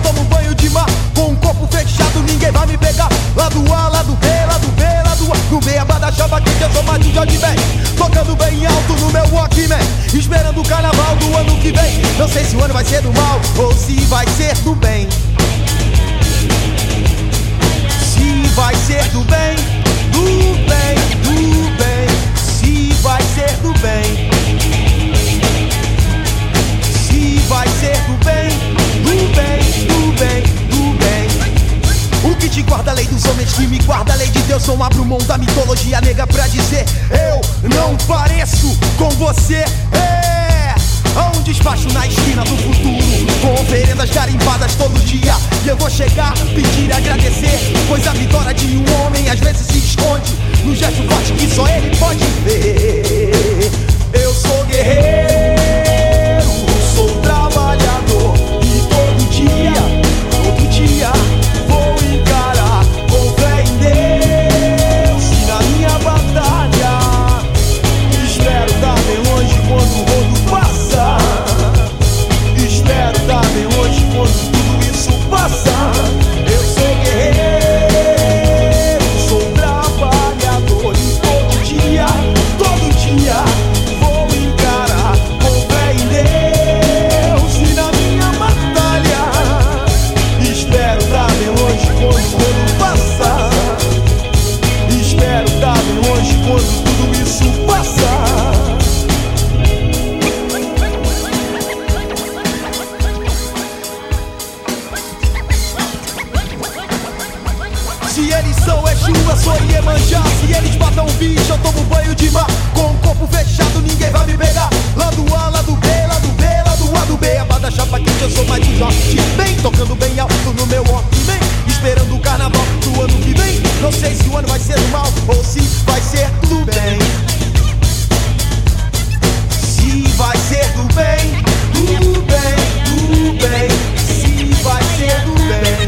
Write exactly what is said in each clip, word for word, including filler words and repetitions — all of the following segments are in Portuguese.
tomo um banho de mar. Com um corpo fechado, ninguém vai me pegar. Lado A, lado B, lado B, lado A. No meio da chapa quente, eu sou mais de Jorge Ben. Tocando bem alto no meu Walkman, esperando o carnaval do ano que vem. Não sei se o ano vai ser do mal ou se vai ser do bem. Se vai ser do bem, do bem, do bem. Se vai ser do bem. Se vai ser do bem, do bem, do bem, do bem. O que te guarda a lei dos homens, que me guarda a lei de Deus. Não abro mão da mitologia nega pra dizer: eu não pareço com você. É um despacho na esquina do futuro, com oferendas garimbadas todo dia. E eu vou chegar, pedir e agradecer, pois a vitória de um homem às vezes se esconde no gesto forte que só ele pode ver. Eu sou guerreiro, sou trabalhador, e todo dia, todo dia vou encarar com fé em Deus e na minha batalha. Espero estar bem longe quando o rodo passa. Espero estar bem longe quando tudo isso passa. Eu sou guerreiro, sou trabalhador, e todo dia, todo dia vou encarar com fé em Deus e na minha batalha. Espero estar bem longe quando o rodo passa. Espero estar bem longe quando tudo isso passa. Se eles são Exu, eu sou Iemanjá. Se eles matam um bicho, eu tomo banho de mar. Com o corpo fechado, ninguém vai me pegar. Lado A, lado B, lado B, lado A, do B. A da chapa quente, eu sou mais de Jorge Ben. Tocando bem alto no meu Walkman, esperando o carnaval do ano que vem. Não sei se o ano vai ser do mal ou se vai ser do bem. Se vai ser do bem, do bem, do bem. Se vai ser do bem.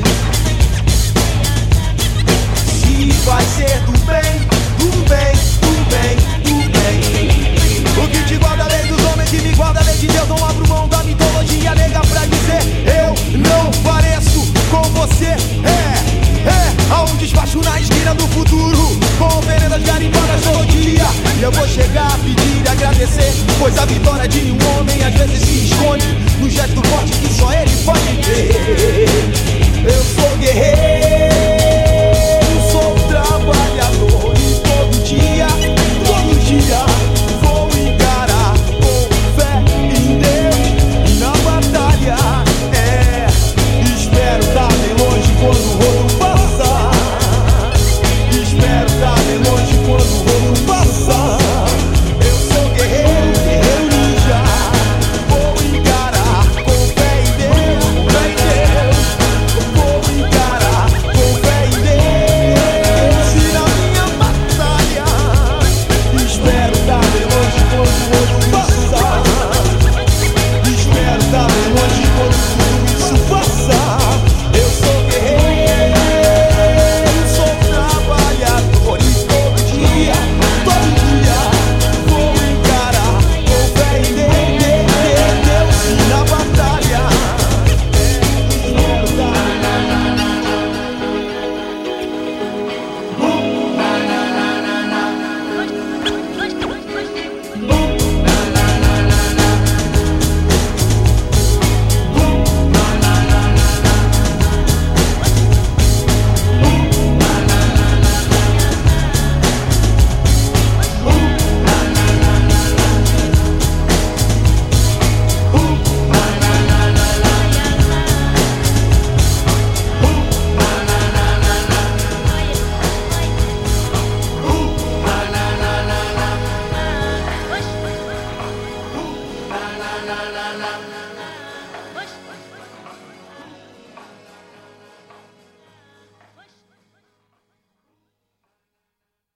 Se vai ser do bem, do bem, do bem, do bem. O que te guarda a lei dos homens, que me guarda a lei de Deus. Não abro mão da mitologia nega pra dizer: eu não pareço com você. É, é, há um despacho na esquina do futuro, com oferendas garimbadas todo dia. E eu vou chegar, pedir e agradecer, pois a vitória de um homem às vezes se esconde no gesto forte que só ele pode ver.